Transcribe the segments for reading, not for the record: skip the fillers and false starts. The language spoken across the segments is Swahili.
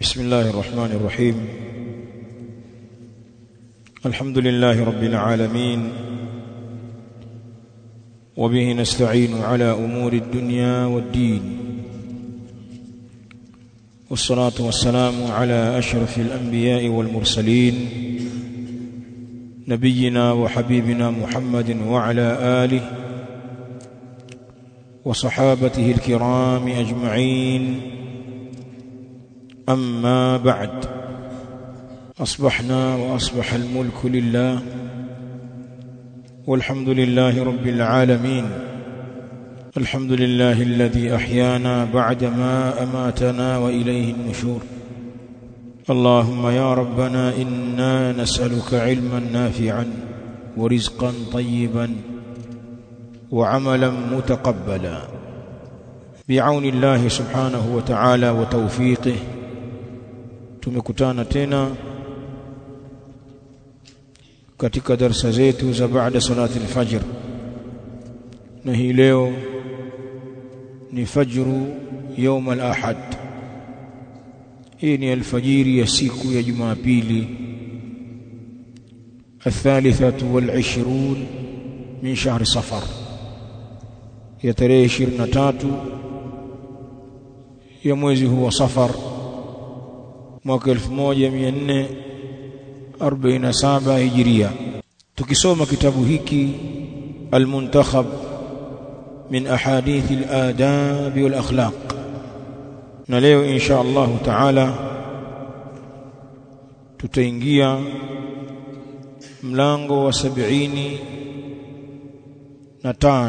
بسم الله الرحمن الرحيم. الحمد لله رب العالمين، وبه نستعين على أمور الدنيا والدين، والصلاة والسلام على أشرف الأنبياء والمرسلين نبينا وحبيبنا محمد وعلى آله وصحابته الكرام أجمعين. أما بعد، أصبحنا وأصبح الملك لله، والحمد لله رب العالمين. الحمد لله الذي أحيانا بعدما أماتنا وإليه النشور. اللهم يا ربنا إنا نسألك علما نافعا ورزقا طيبا وعملا متقبلا بعون الله سبحانه وتعالى وتوفيقه. Tumekutana tena katika darasa zetu za baada salati al-fajr, na hii leo ni fajru يوم al-ahad. Hii ni alfajiri ya siku ya Jumapili, الثالثة والعشرون من شهر صفر، ya tarehe 23 ya mwezi huu wa Safar mwaka 1447 Hijria. Tukisoma kitabu hiki Al-Muntakhab min ahadith al-adab wal akhlaq, na leo insha Allah taala tutaingia mlango wa 75.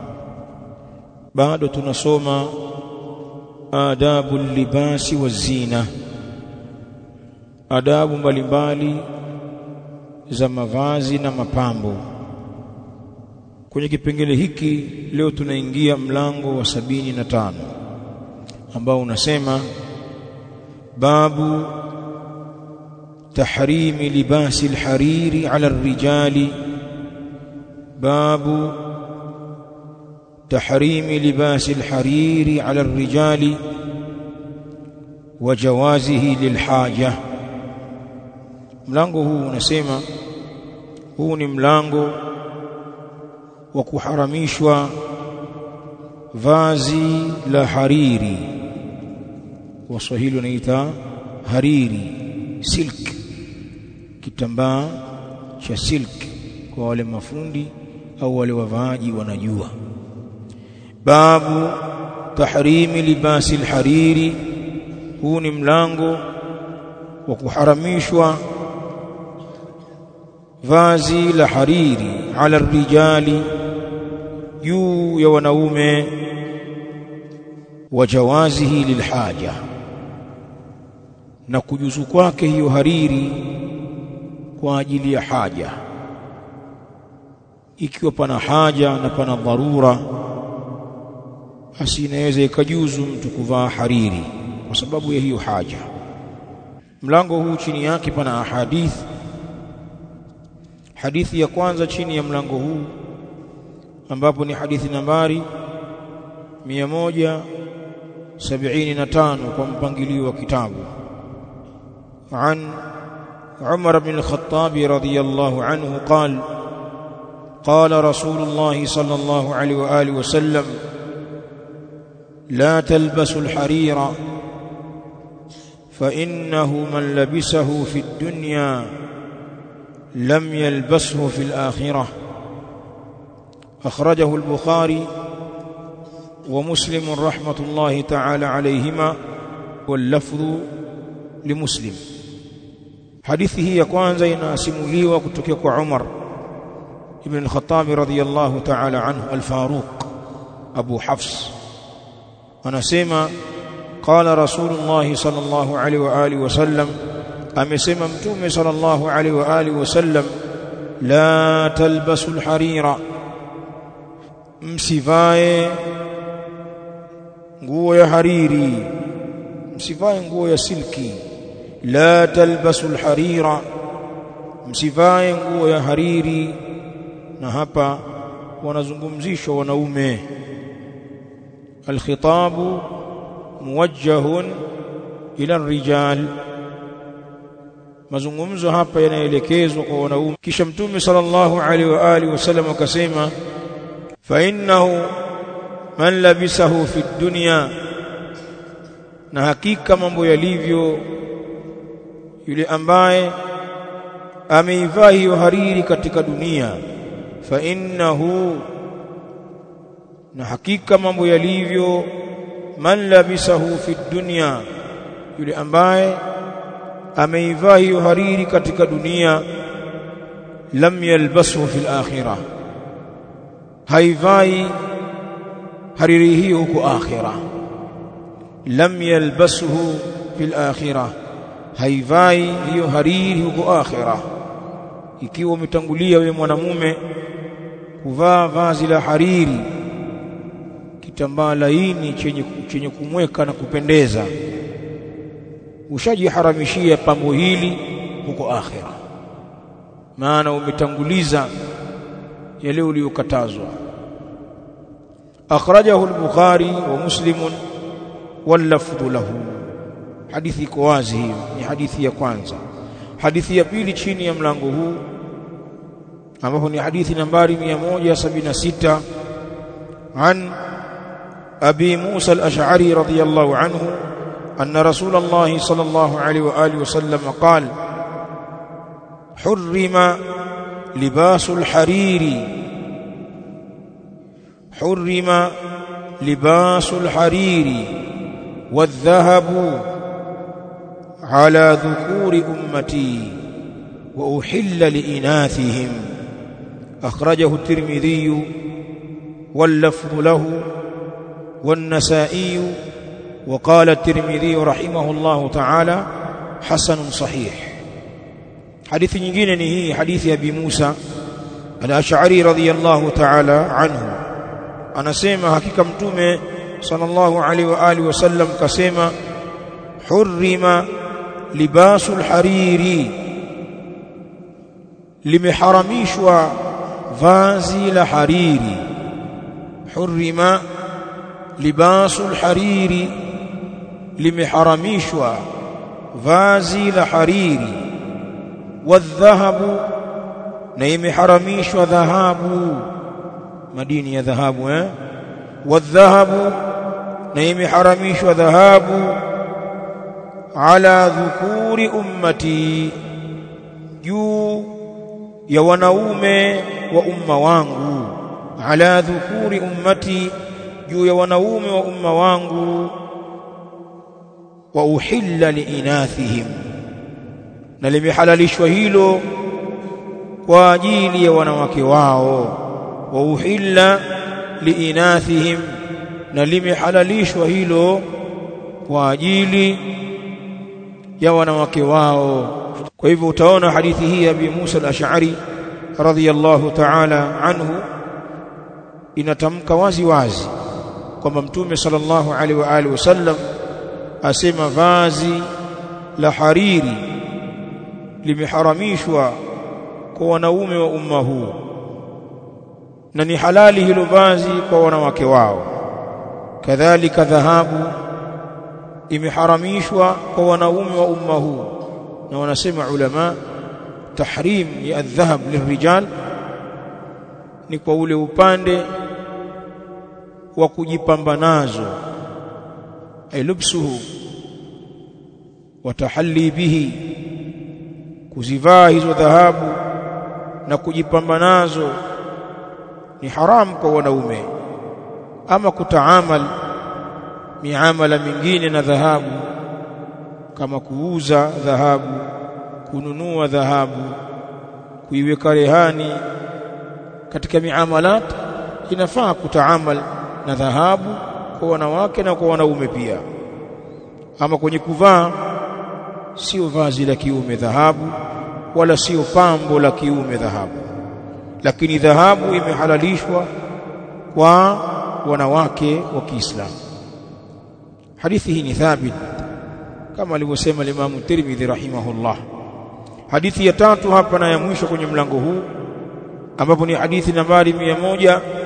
bado tunasoma adabu libasi wa zina, adabu mbalimbali za mavazi na mapambo. Kwenye kipengele hiki leo tunaingia mlango wa 75 ambao unasema babu tahrimi libasi alhariri ala arrijali, babu tahrimi libasi alhariri ala arrijali wa jawazihi lilhaja. Mlango huu unasema, huu ni mlango wa kuharamishwa vazi la hariri. Waswahili wanaita hariri, silk, kitambaa cha silk, kwa wale mafundi au wale wavaaji wanajua. Babu tahrimi libasi alhariri, huu ni mlango wa kuharamishwa vazi la hariri ala rijali, juu ya wanaume, wa jawazihi lilhaja, na kujuzu kwake hiyo hariri kwa ajili ya haja. Ikiwa pana haja na pana dharura, basi inaweza ikajuzu mtu kuvaa hariri kwa sababu ya hiyo haja. Mlango huu chini yake pana ahadithi. Hadithi ya kwanza chini ya mlango huu, ambapo ni hadithi nambari 175 kwa mpangilio wa kitabu. An Umar bin al-Khattab radhiyallahu anhu qala qala Rasulullah sallallahu alayhi wa alihi wasallam la talbasu al-harira fa innahu man labisahu fi ad-dunya لم يلبسه في الآخرة. أخرجه البخاري ومسلم رحمة الله تعالى عليهما، واللفظ لمسلم. حديثه ya kwanza inasimuliwa kutoka kwa Umar ibn al-Khattab radhiyallahu ta'ala anhu al-Faruq Abu Hafs, anasema qala Rasulullah sallallahu alaihi wa alihi wasallam, amesema mtume sallallahu alaihi wa alihi wasallam, la talbasu alharira, msivae nguo ya hariri, msivae nguo ya silki. La talbasu alharira, msivae nguo ya hariri. Na hapa wanazungumzishwa wanaume. Alkhitabu muwajjahun ila rijal. Mazungumzo hapa yanaelekezwa kwa wanaume. Kisha Mtume sallallahu alaihi wa alihi wasallam akasema, fa innahu man labisahu fi dunya, na hakika mambo yalivyo yule ambaye ameivaa hiyo hariri katika dunia. Fa innahu, na hakika mambo yalivyo, man labisahu fi dunya, yule ambaye ameivaa hiyo hariri katika dunia, lam yalbasu fil akhirah, haivai hariri hiyo huko akhirah. Lam yalbasuhu fil akhirah, haivai hiyo hariri huko akhirah. Ikiwa umetangulia wewe mwanamume kuvaa vazi la hariri, kitambaa laini chenye kumweka na kupendeza, ushajiharamishia pambo hili huko akhirah, maana umetanguliza yale uliyokatazwa. Akhrajahu al-Bukhari wa Muslim wal lafdhu lahu. Hadithi iko wazi hiyo, ni hadithi ya kwanza. Hadithi ya pili chini ya mlango huu, ambapo ni hadithi nambari 176, an Abi Musa al-Ash'ari radiyallahu anhu anna Rasulullah sallallahu alayhi wa alihi wasallam qala, hurrima libasul hariri, hurrima libasul hariri wadh-dhahabu ala dhukuri ummati wa uhilla liinathihim. Akhrajahu at-Tirmidhi wal lafdhu lahu wan Nasa'i wa qala at-Tirmidhi rahimahullahu ta'ala hasanun sahih. Hadithi nyingine ni hii hadithi ya Abi Musa al-Ash'ari radhiyallahu ta'ala anhu, anasema hakika Mtume sallallahu alaihi wa alihi wasallam kasema, hurrima libasul hariri, limeharamishwa vazi la hariri. Hurrima libasul hariri, limeharamishwa vazi la hariri. Wadhahabu, na imeharamishwa dhahabu, madini ya dhahabu. Wadhahabu, na imeharamishwa dhahabu. Ala dhukuri ummati, juu ya wanaume wa umma wangu. Ala dhukuri ummati, juu ya wanaume wa umma wangu. Wa uhilla liinathihim, na limehalalishwa hilo kwa ajili ya wanawake wao. Wa uhilla liinathihim, na limehalalishwa hilo kwa ajili ya wanawake wao. Kwa hivyo utaona hadithi hii ya Abi Musa al-Ash'ari radhiyallahu ta'ala anhu inatamka wazi wazi kwamba Mtume sallallahu alaihi wa alihi wasallam asema vazi la hariri limeharamishwa kwa wanaume wa umma huu, na ni halali hilo vazi kwa wanawake wao. Kadhalika dhahabu imeharamishwa kwa wanaume wa umma huu, na wanasema ulama tahrim ya adh-dhahab lirijal ni kwa ule upande wa kujipamba nazo, ailubsuhu wa tahalli bihi, kuzivaa hizo dhahabu na kujipamba nazo ni haramu kwa wanaume. Ama kutaamal miamala mingine na dhahabu, kama kuuza dhahabu, kununua dhahabu, kuiweka rehani, katika miamalat inafaa kutaamal na dhahabu kwa wanawake na kwa wanaume pia. Ama kwenye kuvaa, sio vazi la kiume dhahabu, wala sio pambo la kiume dhahabu, lakini dhahabu imehalalishwa kwa wanawake wa Kiislamu. Hadithi hii ni thabit kama alivyosema Imam Tirmidhi rahimahullah. Hadithi ya tatu hapa na ya mwisho kwenye mlango huu, ambapo ni hadithi nambari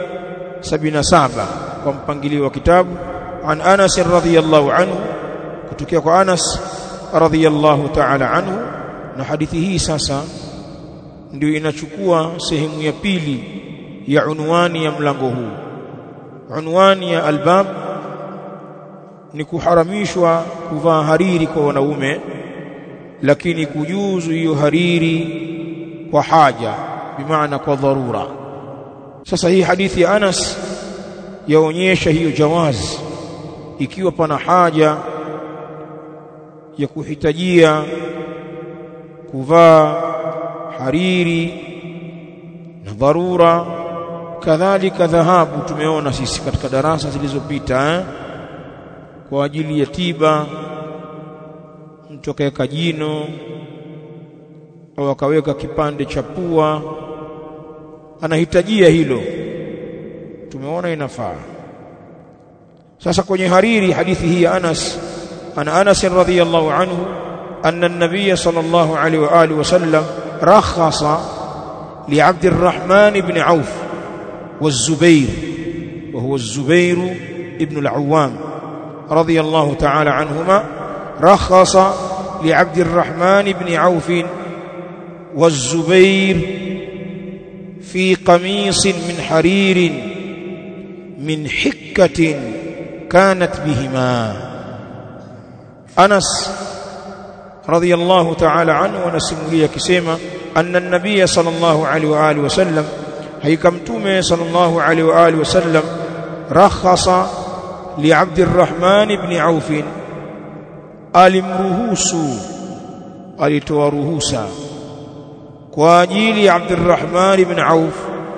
177 kwa mpangilio wa kitabu. An Anas radhiyallahu anhu, kutokea kwa Anas radhiyallahu ta'ala anhu. Na hadithi hii sasa ndio inachukua sehemu ya pili ya unwani ya mlango huu. Unwani ya albab ni kuharamishwa kuvaa hariri kwa wanaume, lakini kujuzu hiyo hariri kwa haja, bimaana kwa dharura. Sasa hii hadithi ya Anas yaonyesha hiyo jawazi, ikiwa pana haja ya kuhitajia kuvaa hariri na dharura. Kadhalika dhahabu, tumeona sisi katika darasa zilizopita kwa ajili ya tiba, mtu akaweka jino au akaweka kipande cha pua, anahitajia hilo, tumeona inafaa. Sasa kwenye hariri, hadithi hii ya Anas, ana Anas radhiyallahu anhu anna an-nabiy sallallahu alayhi wa alihi wasallam rakhasa li Abd al-Rahman ibn Auf والزبير وهو الزبير ابن العوام رضي الله تعالى عنهما، رخص لعبد الرحمن بن عوف والزبير في قميص من حرير من حكة كانت بهما. أنس رضي الله تعالى عنه ونسميه كسيما أن النبي صلى الله عليه وآله وسلم هيكمتومه صلى الله عليه وآله وسلم رخص لعبد الرحمن بن عوف، alimruhusu, alitoa ruhusa kwa ajili ya Abd al-Rahman ibn Auf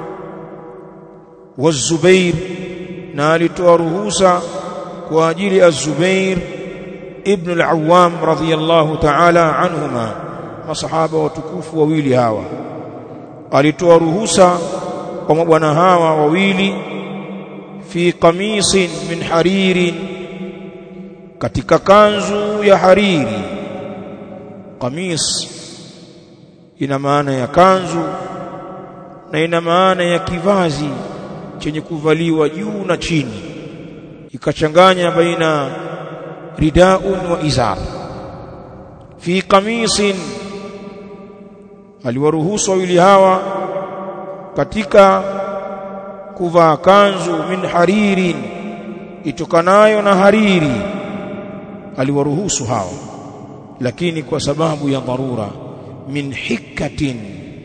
wa Zubair, na alitoa ruhusa kwa ajili ya Az-Zubair ibn al-Awwam radhiyallahu ta'ala anhuma, masahaba watukufu wawili hawa. Alitoa ruhusa kwa mabwana hawa wawili, fi qamisin min haririn, katika kanzu ya hariri. Qamis ina maana ya kanzu na ina maana ya kivazi chenye kuvaliwa juu na chini, ikachanganya baina ridaun wa izar. Fi qamisin, aliwaruhusu wawili hawa katika kuvaa kanzu min haririn, itokanayo na hariri, aliwaruhusu hawa, lakini kwa sababu ya dharura. Min hikatin,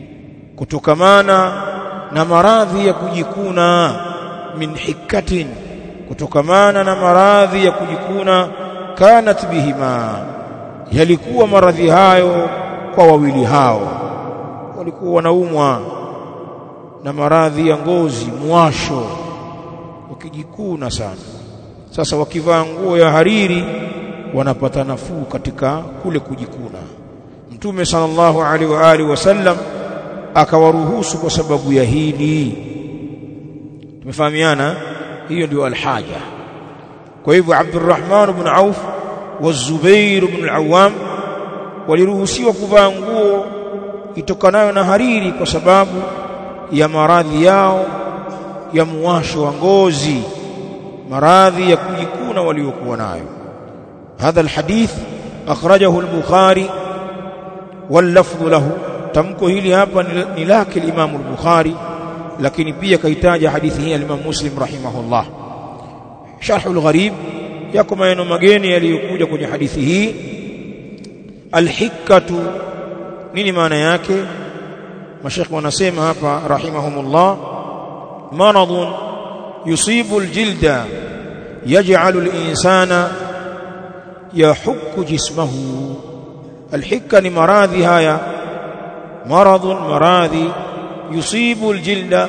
kutokamana na maradhi ya kujikuna. Min hikatin, kutokamana na maradhi ya kujikuna. Kanat bihima, yalikuwa maradhi hayo kwa wawili hao, walikuwa wanaumwa na maradhi ya ngozi, muwasho, wakijikuna sana. Sasa wakivaa nguo ya hariri wanapata nafuu katika kule kujikuna. Mtume sallallahu alaihi wa alihi wasallam akawaruhusu kwa sababu ya hili. Tumefahamiana, hiyo ndio alhaja. Kwa hivyo Abdurrahman ibn Auf wa Zubair ibn al-Awwam waliruhusiwa kuvaa nguo itokanayo na hariri kwa sababu ya maradhi yao ya muwasho wa ngozi, maradhi ya kujikuna waliokuwa nayo. Hadha alhadith akhrajahu al-Bukhari wal lafdhu lahu. Tamko hili hapa ni lake al-Imam al-Bukhari, lakini pia kaitaja hadithi hii al-Imam Muslim rahimahullah. Sharhul Gharib, yako maneno mageni yaliyokuja kwenye hadithi hii. Al-hikatu, nini maana yake? Mashayikh wanasema hapa rahimahumullah, maradun yusibu al-jilda yaj'alu al-insana yahukku jismahu. Al-hikka ni maradhi haya, maradun, maradhi, yusibu al-jilda,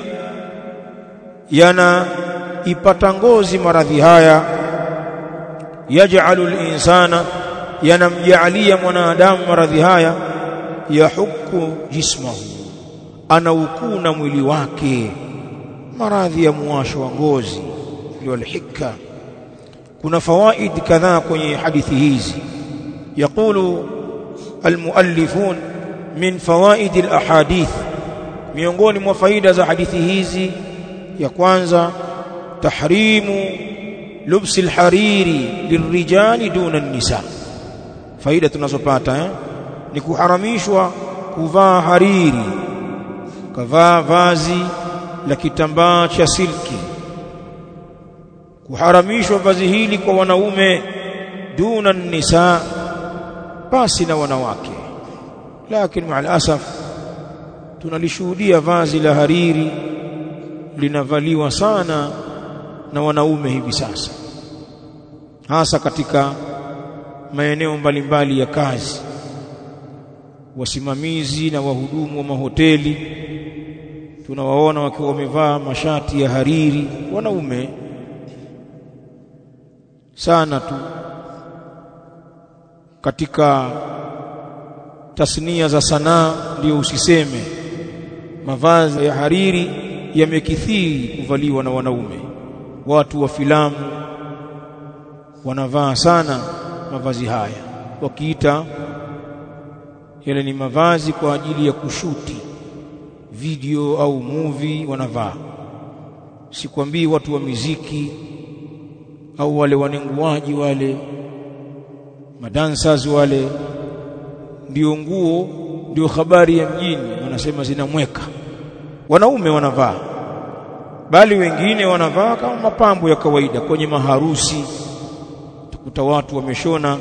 yana ipata ngozi maradhi haya, yaj'alu al-insana, yanamjaalia mwanadamu maradhi haya, yahukku jismahu, anaukuna mwili wake. Maradhi ya muwasho wa ngozi ndio al-hikka. Kuna fawaid kadhaa kwenye hadithi hizi. Yaqulu almuallifun min fawaid alahadith, miongoni mwa faida za hadithi hizi, ya kwanza tahrimu lubsi alhariri lirijali duna an-nisa. Faida tunazopata ni kuharamishwa kuvaa hariri, kavaa vazi la kitambaa cha silki, kuharamishwa vazi hili kwa wanaume duna an-nisa, basi na wanawake. Lakini ma'al asaf tunalishuhudia vazi la hariri linavaliwa sana na wanaume hivi sasa, hasa katika maeneo mbalimbali ya kazi. Wasimamizi na wahudumu wa mahoteli tunawaona wakiwa wamevaa mashati ya hariri, wanaume sana tu. Katika tasnia za sanaa ndio usiseme, mavazi ya hariri yamekithiri kuvaliwa na wanaume. Watu wa filamu wanavaa sana mavazi haya, wakiita yale ni mavazi kwa ajili ya kushuti video au movie wanavaa. Sikwambii watu wa muziki au wale wanenguaji, wale madancers, wale ndio nguo, ndio habari ya mjini, wanasema zinamweka. Wanaume wanavaa, bali wengine wanavaa kama mapambo ya kawaida. Kwenye maharusi tukuta watu wameshona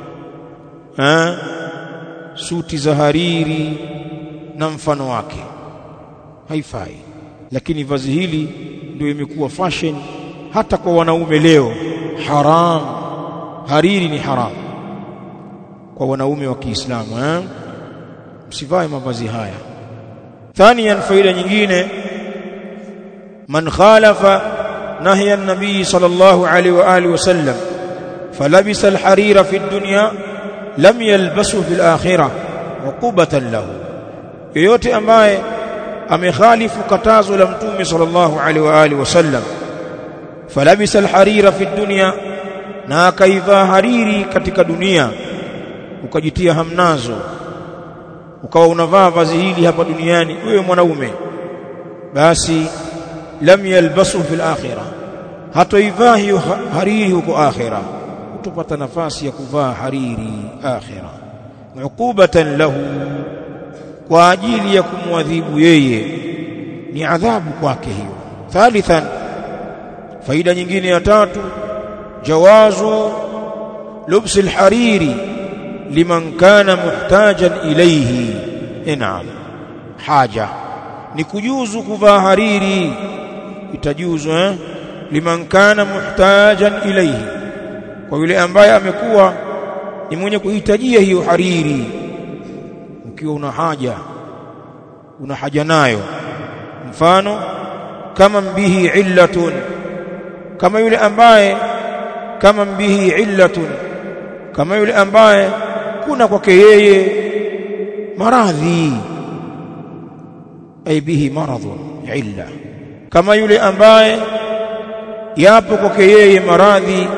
suti za hariri na mfano wake, haifai. Lakini vazi hili ndio imekuwa fashion hata kwa wanaume leo. Haram, hariri ni haram kwa wanaume wa Kiislamu. Msivae mavazi haya. Thaniyan, faida nyingine, man khalafa nahya an-nabii sallallahu alaihi wa alihi wasallam falabisa al-harira fi ad-dunya lam yalbasu fi al-akhirah uqubatan lahu, yoyote ambaye amekhalifu katazo la mtume sallallahu alaihi wa alihi wasallam, falabisa al-harira fi ad-dunya, na akaivaa hariri katika dunia, ukajitia hamnazo ukawa unavaa vazi hili hapa duniani wewe mwanaume, basi lam yalbasu fil akhirah, hatoivaa hiyo hariri huko akhirah, utapata nafasi ya kuvaa hariri akhirah, uqubatan lahu, kwa ajili ya kumwadhibu yeye, ni adhabu kwake hiyo. Thalithan, faida nyingine ya tatu, jawazu lubsi alhariri liman kana muhtajan ilayhi. Naam, haja ni kujuzu kuvaa hariri, itajuzu liman kana muhtajan ilayhi, kwa yule ambaye amekuwa ni mwenye kuhitajia hiyo hariri. Ukiwa una haja nayo, mfano kama mbihi illatun, kama yule ambaye kama mbihi illatun, kama yule ambaye kuna kwake yeye maradhi, ay bihi maradhun illa, kama yule ambaye yapo kwake yeye maradhi,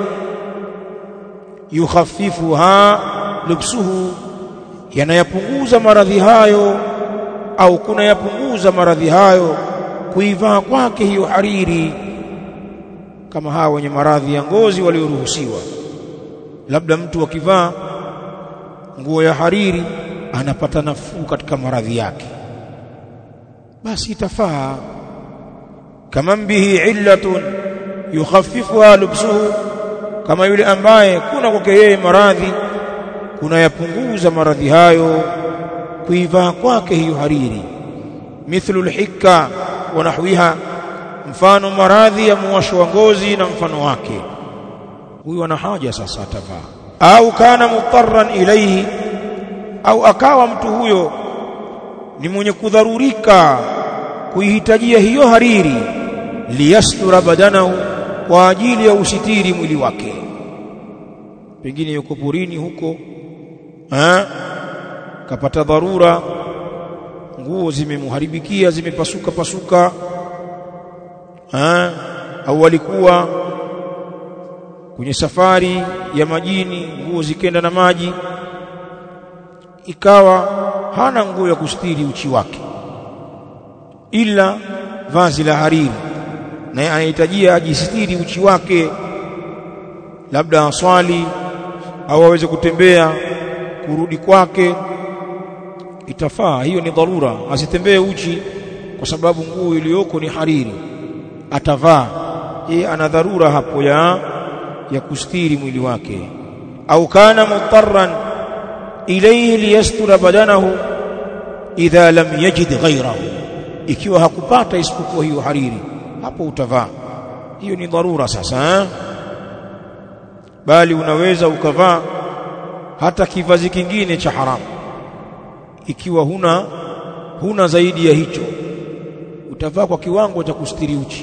yukhaffifuha lubsuhu, yanayapunguza maradhi hayo, au kuna yapunguza maradhi hayo kuivaa kwake hiyo hariri. Kama hawa wenye maradhi ya ngozi walioruhusiwa, labda mtu akivaa nguo ya hariri anapata nafuu katika maradhi yake, basi itafaa. Kama bihi illatun yukhaffifuha lubsuhu, kama yule ambaye kuna kwake yeye maradhi, kuna yapunguza maradhi hayo kuivaa kwake hiyo hariri. Mithlu alhikka wa nahwiha, mfano maradhi ya muwasho wa ngozi na mfano wake, huyu ana haja sasa atavaa. Au kana mutarran ilayhi, au akawa mtu huyo ni mwenye kudharurika kuihitajia hiyo hariri, liyastura badanahu, kwa ajili ya usitiri mwili wake. Pengine yuko porini huko, kapata dharura, nguo zimemharibikia, zimepasuka, au alikuwa kwenye safari ya majini, nguo zikenda na maji, ikawa hana nguo ya kustiri uchi wake ila vazi la hariri, na anahitajia ajistiri uchi wake labda aswali au aweze kutembea kurudi kwake, itafaa. Hiyo ni dharura, asitembee uchi kwa sababu nguo iliyoko ni hariri, atavaa. Yeye ana dharura hapo ya kustiri mwili wake. Au kana mutarran ilayhi liyastura badanahu idha lam yajid ghayrahu, ikiwa hakupata isipokuwa hiyo hariri, hapo utavaa. Hiyo ni dharura sasa. Bali unaweza ukavaa hata kivazi kingine cha haramu ikiwa huna zaidi ya hicho, utavaa kwa kiwango cha kustiri uchi.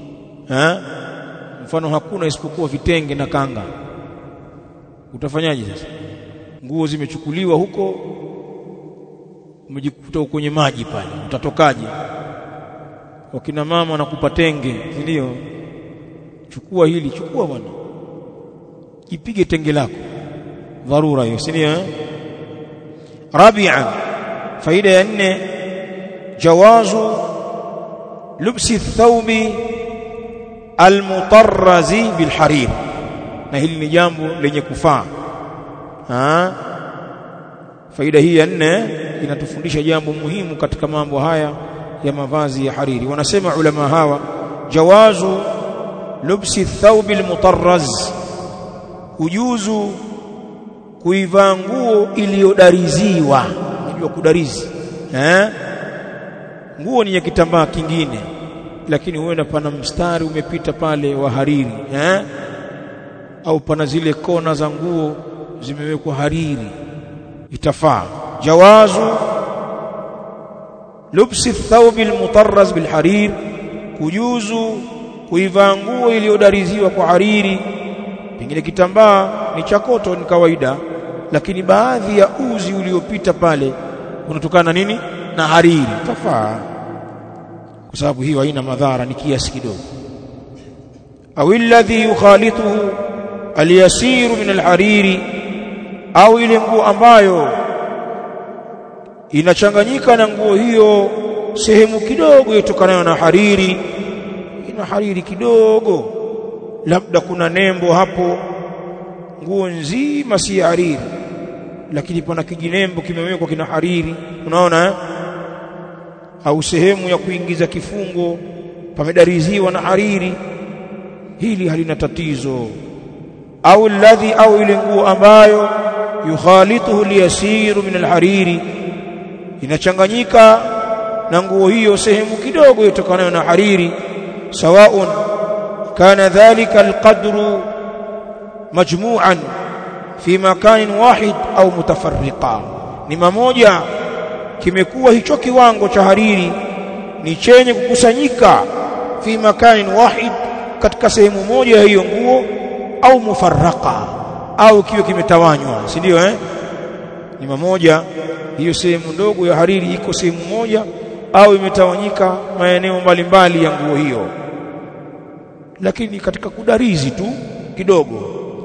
Mfano hakuna isipokuwa vitenge na kanga, utafanyaje sasa? Nguo zimechukuliwa huko, umejikuta kwenye maji pale, utatokaje? Wakina mama wanakupa tenge, ndio chukua hili, chukua bwana, ipige tenge lako, dharura hiyo, si ndio? Rabi'an, faida ya 4, jawazu lubsi thawbi almutarrazi bilharir, na hili ni jambo lenye kufaa. Faida hii ya 4 inatufundisha jambo muhimu katika mambo haya ya mavazi ya hariri. Wanasema ulama hawa, jawazu lubsi thawbi almutarraz, ujuzu kuivaa nguo iliyodariziwa. Unajua kudarizi, nguo ni ya kitambaa kingine, lakini huenda pana mstari umepita pale wa hariri, au pana zile kona za nguo zimewekwa hariri, itafaa. Jawazu lubsi thawbi almutarraz bilharir, kujuzu kuivaa nguo iliyodariziwa kwa hariri. Pengine kitambaa ni cha koto, ni kawaida, lakini baadhi ya uzi uliopita pale unatokana nini? Na hariri, tafaa, kwa sababu hiyo haina madhara, ni kiasi kidogo. Au alladhi yukhalituhu alyasiru min alhariri, au ile nguo ambayo inachanganyika na nguo hiyo sehemu kidogo itokanayo na hariri, ina hariri kidogo, labda kuna nembo hapo, nguo nzima si hariri, lakini pana kijinembo kimewekwa kina hariri, unaona au sehemu ya kuingiza kifungo pamedariziwa na hariri, hili halina tatizo. Au alladhi, au ile nguo ambayo yukhalituhu liyasiru min alhariri, inachanganyika na nguo hiyo sehemu kidogo itokanayo na hariri, sawaun kana dhalika alqadru majmu'an fi makanin wahid au mutafarriqa, ni mamoja kimekuwa hicho kiwango cha hariri ni chenye kukusanyika fi makanin wahid, katika sehemu moja ya hiyo nguo, au mufarraqa, au kiwe kimetawanywa, si ndio? Ni mamoja, hiyo sehemu ndogo ya hariri iko sehemu moja, au imetawanyika maeneo mbalimbali ya nguo hiyo, lakini katika kudarizi tu kidogo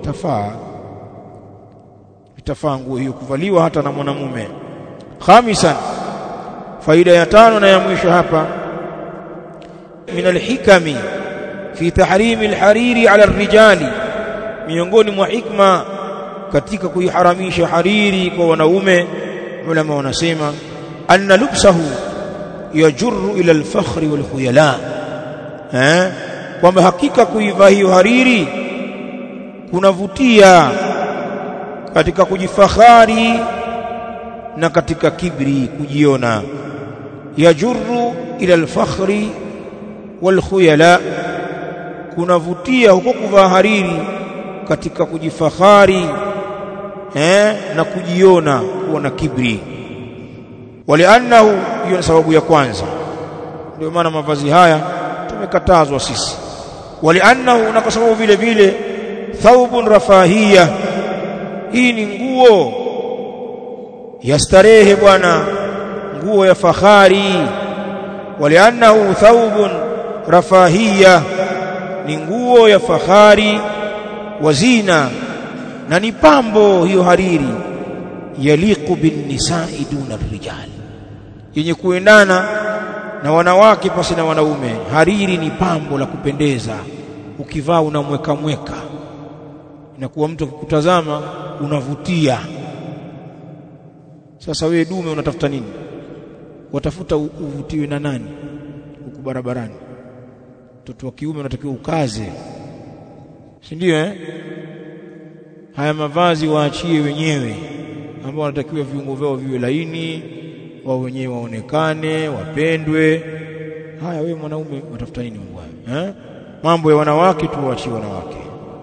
itafaa nguo hiyo kuvaliwa hata na mwanamume. Khamisan, faida ya 5 na ya mwisho hapa, min alhikami fi tahrimi alhariri ala arrijali, miongoni mwa hikma katika kuiharamisha hariri kwa wanaume, ulama wanasema anna lubsahu yajurru ila alfakhri walkhuyala, kwamba hakika kuivaa hiyo hariri kunavutia katika kujifakhari na katika kibri, kujiona. Yajurru ila alfakhri walkhuyala, kunavutia huko kuvaa hariri katika kujifakhari na kujiona, kuwa na kibri. Waliannahu, hiyo ni sababu ya kwanza, ndio maana mavazi haya tumekatazwa sisi. Waliannahu, na kwa sababu vile vile thawbun rafahiyya, hii ni nguo ya starehe bwana, nguo ya fahari. Waliannahu thawbun rafahiyya, ni nguo ya fahari, wazina, na ni pambo hiyo hariri, yaliqu bin nisa'i duna ar-rijal, yenye kuendana na wanawake pasi na wanaume. Hariri ni pambo la kupendeza, ukivaa unamweka mweka, inakuwa mtu akikutazama unavutia. Sasa wewe dume unatafuta nini? Watafuta uvutiwe na nani huko barabarani? Mtoto wa kiume unatakiwa ukaze, si ndio? Haya mavazi waachie wenyewe, ambao wanatakiwa viungo vyao viwe laini, wao wenyewe waonekane, wapendwe. Haya wewe mwanaume unatafuta nini mbwana? Mambo ya wanawake tu waachie wanawake.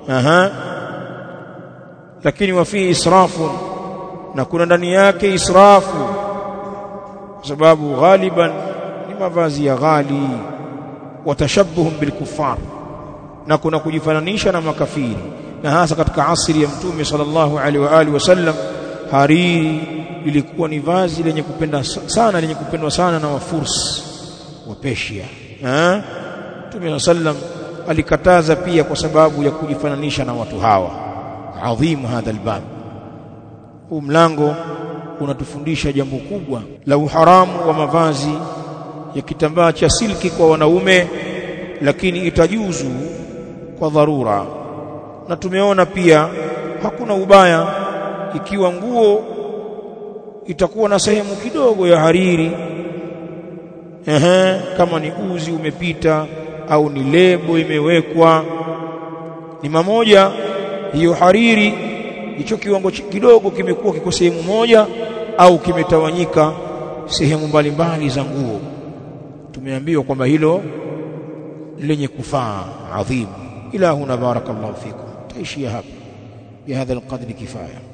Lakini wafi israfu, na kuna ndani yake israfu, kwa sababu ghaliban ni mavazi ya ghali. Watashabbuhum bilkufar, na kuna kujifananisha na makafiri, na hasa katika asri ya Mtume sallallahu alaihi wa alihi wasallam hariri ilikuwa ni vazi lenye kupendwa sana na Wafurs wa Persia. Mtume sallam alikataza pia kwa sababu ya kujifananisha na watu hawa. Adhimu hadha albab, huu mlango unatufundisha jambo kubwa la uharamu wa mavazi ya kitambaa cha silki kwa wanaume, lakini itajuzu kwa dharura. Na tumeona pia hakuna ubaya ikiwa nguo itakuwa na sehemu kidogo ya hariri, kama ni uzi umepita au ni lebo imewekwa, ni mamoja hiyo hariri, hicho kiwango kidogo kimekuwa kiko sehemu moja au kimetawanyika sehemu mbalimbali za nguo, tumeambiwa kwamba hilo lenye kufaa. Adhimu. Ilahuna barakallahu fikum. Taishia hapa bihadha alqadri kifaya.